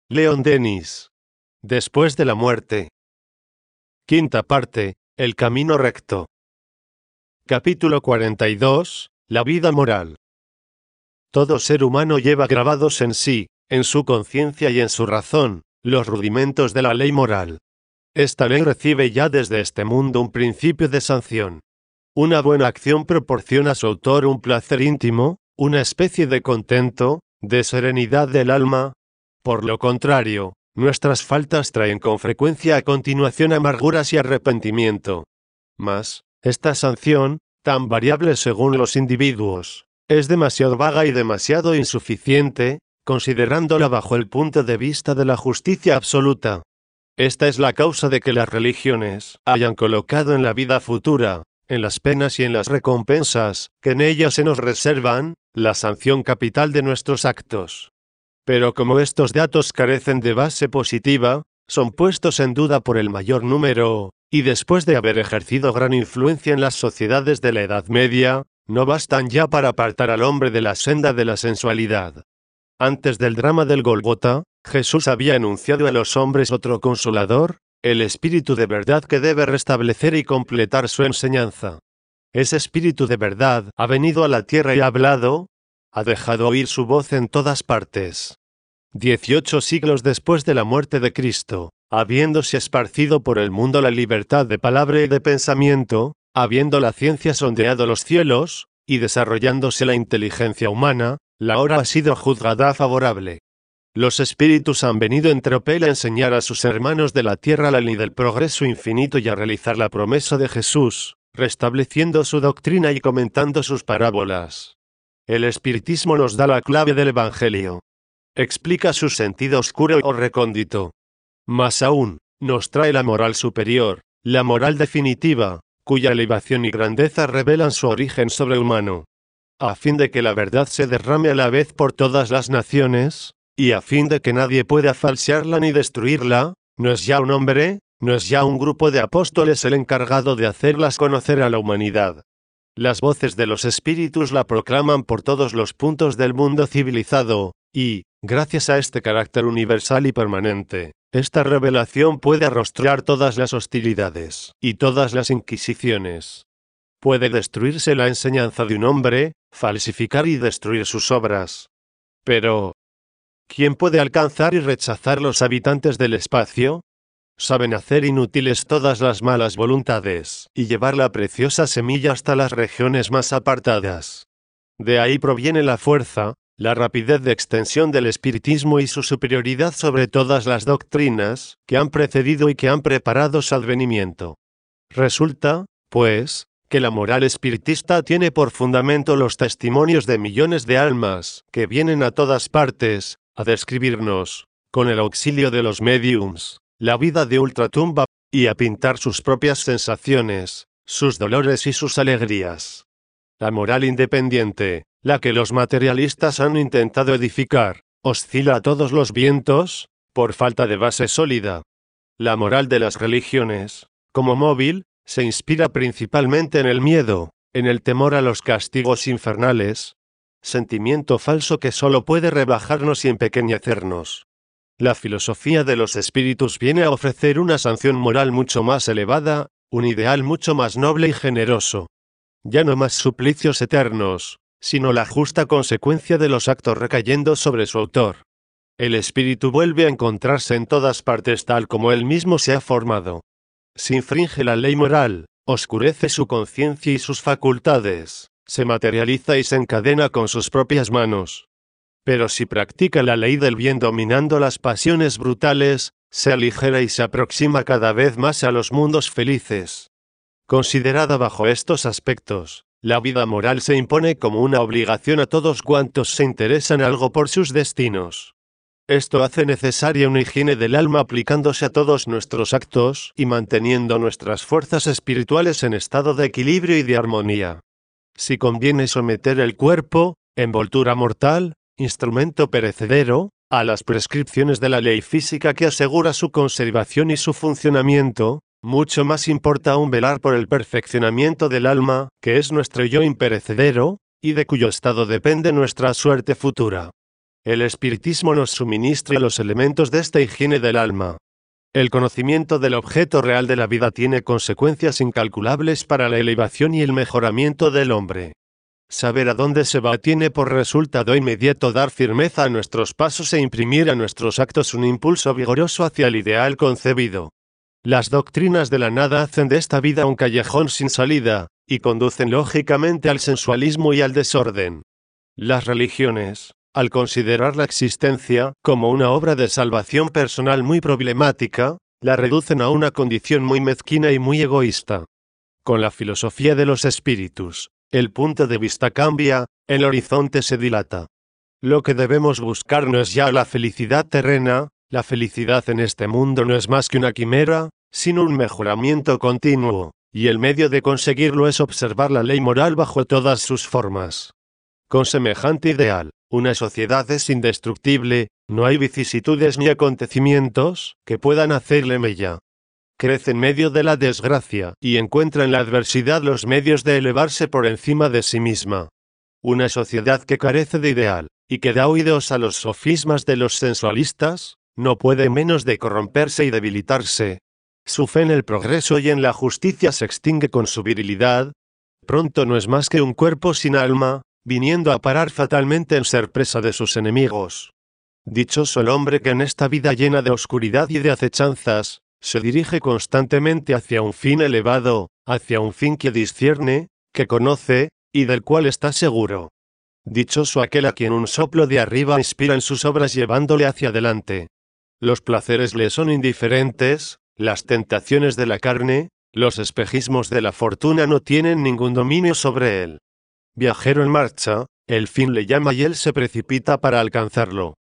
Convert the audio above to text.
Leon Denis. Después de la muerte. Quinta parte, el camino recto. Capítulo 42, la vida moral. Todo ser humano lleva grabados en sí, en su conciencia y en su razón, los rudimentos de la ley moral. Esta ley recibe ya desde este mundo un principio de sanción. Una buena acción proporciona a su autor un placer íntimo, una especie de contento, de serenidad del alma. Por lo contrario, nuestras faltas traen con frecuencia a continuación amarguras y arrepentimiento. Mas, esta sanción, tan variable según los individuos, es demasiado vaga y demasiado insuficiente, considerándola bajo el punto de vista de la justicia absoluta. Esta es la causa de que las religiones hayan colocado en la vida futura, en las penas y en las recompensas que en ellas se nos reservan, la sanción capital de nuestros actos. Pero como estos datos carecen de base positiva, son puestos en duda por el mayor número, y después de haber ejercido gran influencia en las sociedades de la Edad Media, no bastan ya para apartar al hombre de la senda de la sensualidad. Antes del drama del Gólgota, Jesús había anunciado a los hombres otro consolador, el Espíritu de verdad que debe restablecer y completar su enseñanza. Ese Espíritu de verdad ha venido a la tierra y ha hablado, ha dejado oír su voz en todas partes. 18 siglos después de la muerte de Cristo, habiéndose esparcido por el mundo la libertad de palabra y de pensamiento, habiendo la ciencia sondeado los cielos, y desarrollándose la inteligencia humana, la hora ha sido juzgada favorable. Los espíritus han venido en tropel a enseñar a sus hermanos de la tierra la ley del progreso infinito y a realizar la promesa de Jesús, restableciendo su doctrina y comentando sus parábolas. El espiritismo nos da la clave del Evangelio. Explica su sentido oscuro o recóndito. Más aún, nos trae la moral superior, la moral definitiva, cuya elevación y grandeza revelan su origen sobrehumano. A fin de que la verdad se derrame a la vez por todas las naciones, y a fin de que nadie pueda falsearla ni destruirla, no es ya un hombre, no es ya un grupo de apóstoles el encargado de hacerlas conocer a la humanidad. Las voces de los espíritus la proclaman por todos los puntos del mundo civilizado, y, gracias a este carácter universal y permanente, esta revelación puede arrostrar todas las hostilidades y todas las inquisiciones. Puede destruirse la enseñanza de un hombre, falsificar y destruir sus obras. Pero, ¿quién puede alcanzar y rechazar los habitantes del espacio? Saben hacer inútiles todas las malas voluntades y llevar la preciosa semilla hasta las regiones más apartadas. De ahí proviene la fuerza, la rapidez de extensión del espiritismo y su superioridad sobre todas las doctrinas que han precedido y que han preparado su advenimiento. Resulta, pues, que la moral espiritista tiene por fundamento los testimonios de millones de almas que vienen a todas partes a describirnos, con el auxilio de los médiums, la vida de ultratumba, y a pintar sus propias sensaciones, sus dolores y sus alegrías. La moral independiente, la que los materialistas han intentado edificar, oscila a todos los vientos, por falta de base sólida. La moral de las religiones, como móvil, se inspira principalmente en el miedo, en el temor a los castigos infernales, sentimiento falso que solo puede rebajarnos y empequeñecernos. La filosofía de los espíritus viene a ofrecer una sanción moral mucho más elevada, un ideal mucho más noble y generoso. Ya no más suplicios eternos, sino la justa consecuencia de los actos recayendo sobre su autor. El espíritu vuelve a encontrarse en todas partes tal como él mismo se ha formado. Si infringe la ley moral, oscurece su conciencia y sus facultades, se materializa y se encadena con sus propias manos. Pero si practica la ley del bien dominando las pasiones brutales, se aligera y se aproxima cada vez más a los mundos felices. Considerada bajo estos aspectos, la vida moral se impone como una obligación a todos cuantos se interesan algo por sus destinos. Esto hace necesaria una higiene del alma aplicándose a todos nuestros actos y manteniendo nuestras fuerzas espirituales en estado de equilibrio y de armonía. Si conviene someter el cuerpo, envoltura mortal, instrumento perecedero, a las prescripciones de la ley física que asegura su conservación y su funcionamiento, mucho más importa aún velar por el perfeccionamiento del alma, que es nuestro yo imperecedero, y de cuyo estado depende nuestra suerte futura. El espiritismo nos suministra los elementos de esta higiene del alma. El conocimiento del objeto real de la vida tiene consecuencias incalculables para la elevación y el mejoramiento del hombre. Saber a dónde se va tiene por resultado inmediato dar firmeza a nuestros pasos e imprimir a nuestros actos un impulso vigoroso hacia el ideal concebido. Las doctrinas de la nada hacen de esta vida un callejón sin salida, y conducen lógicamente al sensualismo y al desorden. Las religiones, al considerar la existencia como una obra de salvación personal muy problemática, la reducen a una condición muy mezquina y muy egoísta. Con la filosofía de los espíritus, el punto de vista cambia, el horizonte se dilata. Lo que debemos buscar no es ya la felicidad terrena, la felicidad en este mundo no es más que una quimera, sino un mejoramiento continuo, y el medio de conseguirlo es observar la ley moral bajo todas sus formas. Con semejante ideal, una sociedad es indestructible, no hay vicisitudes ni acontecimientos que puedan hacerle mella. Crece en medio de la desgracia y encuentra en la adversidad los medios de elevarse por encima de sí misma. Una sociedad que carece de ideal, y que da oídos a los sofismas de los sensualistas, no puede menos de corromperse y debilitarse. Su fe en el progreso y en la justicia se extingue con su virilidad. Pronto no es más que un cuerpo sin alma, viniendo a parar fatalmente en ser presa de sus enemigos. Dichoso el hombre que en esta vida llena de oscuridad y de acechanzas, se dirige constantemente hacia un fin elevado, hacia un fin que discierne, que conoce, y del cual está seguro. Dichoso aquel a quien un soplo de arriba inspira en sus obras llevándole hacia adelante. Los placeres le son indiferentes, las tentaciones de la carne, los espejismos de la fortuna no tienen ningún dominio sobre él. Viajero en marcha, el fin le llama y él se precipita para alcanzarlo.